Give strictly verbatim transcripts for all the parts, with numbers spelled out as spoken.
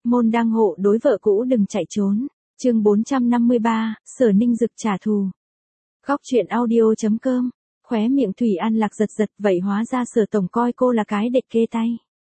Môn đăng hộ đối vợ cũ đừng chạy trốn. Chương bốn trăm năm mươi ba, Sở Ninh Dực trả thù. Góc truyện audio chấm com. Khóe miệng Thủy An Lạc giật giật, vậy hóa ra Sở tổng coi cô là cái đệt kê tay.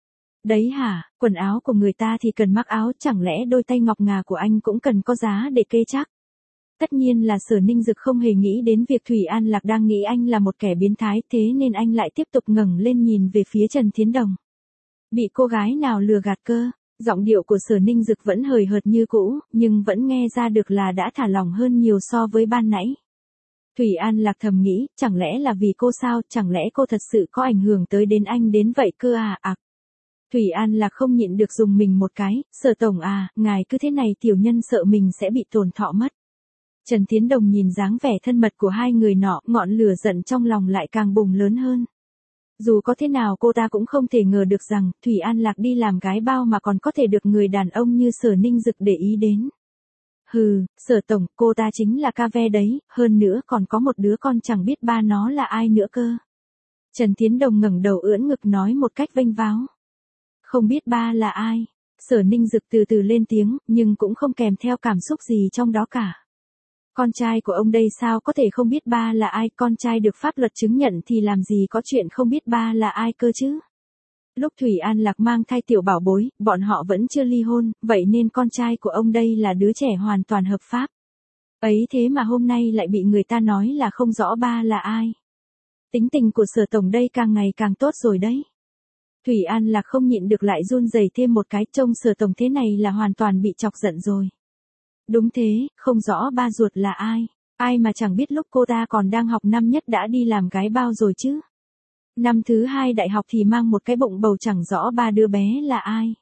Đấy hả, quần áo của người ta thì cần mắc áo, chẳng lẽ đôi tay ngọc ngà của anh cũng cần có giá để kê chắc? Tất nhiên là Sở Ninh Dực không hề nghĩ đến việc Thủy An Lạc đang nghĩ anh là một kẻ biến thái, thế nên anh lại tiếp tục ngẩng lên nhìn về phía Trần Thiến Đồng. Bị cô gái nào lừa gạt cơ? Giọng điệu của Sở Ninh Dực vẫn hời hợt như cũ, nhưng vẫn nghe ra được là đã thả lỏng hơn nhiều so với ban nãy. Thủy An Lạc thầm nghĩ, chẳng lẽ là vì cô sao, chẳng lẽ cô thật sự có ảnh hưởng tới đến anh đến vậy cơ à à. Thủy An Lạc không nhịn được dùng mình một cái, Sở tổng à, ngài cứ thế này tiểu nhân sợ mình sẽ bị tổn thọ mất. Trần Thiến Đồng nhìn dáng vẻ thân mật của hai người nọ, ngọn lửa giận trong lòng lại càng bùng lớn hơn. Dù có thế nào cô ta cũng không thể ngờ được rằng, Thủy An Lạc đi làm gái bao mà còn có thể được người đàn ông như Sở Ninh Dực để ý đến. Hừ, Sở tổng, cô ta chính là ca ve đấy, hơn nữa còn có một đứa con chẳng biết ba nó là ai nữa cơ. Trần Thiến Đồng ngẩng đầu ưỡn ngực nói một cách vênh váo. Không biết ba là ai? Sở Ninh Dực từ từ lên tiếng, nhưng cũng không kèm theo cảm xúc gì trong đó cả. Con trai của ông đây sao có thể không biết ba là ai, con trai được pháp luật chứng nhận thì làm gì có chuyện không biết ba là ai cơ chứ. Lúc Thủy An Lạc mang thai tiểu bảo bối, bọn họ vẫn chưa ly hôn, vậy nên con trai của ông đây là đứa trẻ hoàn toàn hợp pháp. Ấy thế mà hôm nay lại bị người ta nói là không rõ ba là ai. Tính tình của Sở tổng đây càng ngày càng tốt rồi đấy. Thủy An Lạc không nhịn được lại run rẩy thêm một cái, trông Sở tổng thế này là hoàn toàn bị chọc giận rồi. Đúng thế, không rõ ba ruột là ai, ai mà chẳng biết lúc cô ta còn đang học năm nhất đã đi làm gái bao rồi chứ. Năm thứ hai đại học thì mang một cái bụng bầu chẳng rõ ba đứa bé là ai.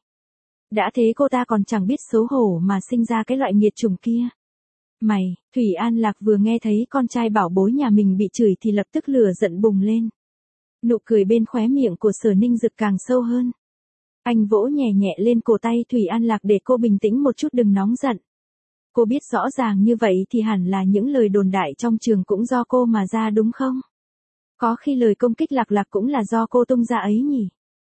Đã thế cô ta còn chẳng biết xấu hổ mà sinh ra cái loại nghiệt chủng kia. Mày, Thủy An Lạc vừa nghe thấy con trai bảo bối nhà mình bị chửi thì lập tức lửa giận bùng lên. Nụ cười bên khóe miệng của Sở Ninh Dực càng sâu hơn. Anh vỗ nhẹ nhẹ lên cổ tay Thủy An Lạc để cô bình tĩnh một chút, đừng nóng giận. Cô biết rõ ràng như vậy thì hẳn là những lời đồn đại trong trường cũng do cô mà ra đúng không? Có khi lời công kích Lạc Lạc cũng là do cô tung ra ấy nhỉ?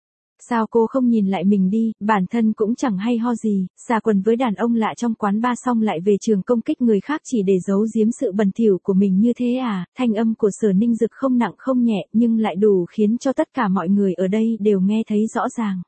Sao cô không nhìn lại mình đi, bản thân cũng chẳng hay ho gì, xà quần với đàn ông lạ trong quán bar xong lại về trường công kích người khác chỉ để giấu giếm sự bẩn thỉu của mình như thế à? Thanh âm của Sở Ninh Dực không nặng không nhẹ nhưng lại đủ khiến cho tất cả mọi người ở đây đều nghe thấy rõ ràng.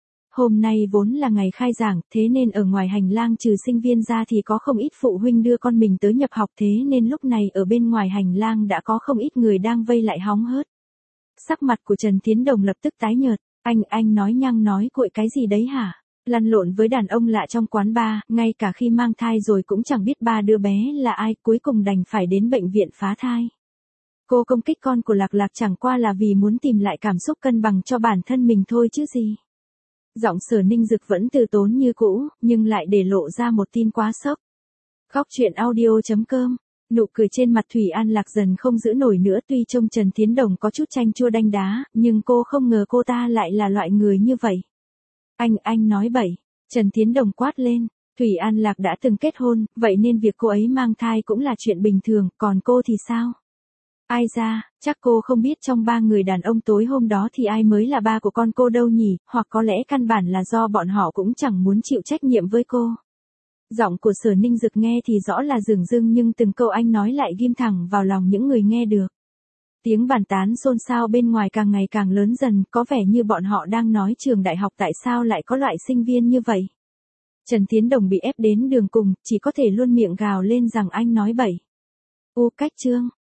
Hôm nay vốn là ngày khai giảng, thế nên ở ngoài hành lang trừ sinh viên ra thì có không ít phụ huynh đưa con mình tới nhập học, thế nên lúc này ở bên ngoài hành lang đã có không ít người đang vây lại hóng hớt. Sắc mặt của Trần Thiến Đồng lập tức tái nhợt, anh, anh nói nhăng nói cuội cái gì đấy hả? Lăn lộn với đàn ông lạ trong quán bar, ngay cả khi mang thai rồi cũng chẳng biết ba đứa bé là ai, cuối cùng đành phải đến bệnh viện phá thai. Cô công kích con của Lạc Lạc chẳng qua là vì muốn tìm lại cảm xúc cân bằng cho bản thân mình thôi chứ gì. Giọng Sở Ninh Dực vẫn từ tốn như cũ, nhưng lại để lộ ra một tin quá sốc. Góc truyện audio chấm com. Nụ cười trên mặt Thủy An Lạc dần không giữ nổi nữa, tuy trông Trần Thiến Đồng có chút chanh chua đanh đá, nhưng cô không ngờ cô ta lại là loại người như vậy. Anh, anh nói bậy. Trần Thiến Đồng quát lên. Thủy An Lạc đã từng kết hôn, vậy nên việc cô ấy mang thai cũng là chuyện bình thường, còn cô thì sao? Ai ra, chắc cô không biết trong ba người đàn ông tối hôm đó thì ai mới là ba của con cô đâu nhỉ, hoặc có lẽ căn bản là do bọn họ cũng chẳng muốn chịu trách nhiệm với cô. Giọng của Sở Ninh Dực nghe thì rõ là dửng dưng nhưng từng câu anh nói lại ghim thẳng vào lòng những người nghe được. Tiếng bàn tán xôn xao bên ngoài càng ngày càng lớn dần, có vẻ như bọn họ đang nói trường đại học tại sao lại có loại sinh viên như vậy. Trần Thiến Đồng bị ép đến đường cùng, chỉ có thể luôn miệng gào lên rằng anh nói bậy. U cách chương.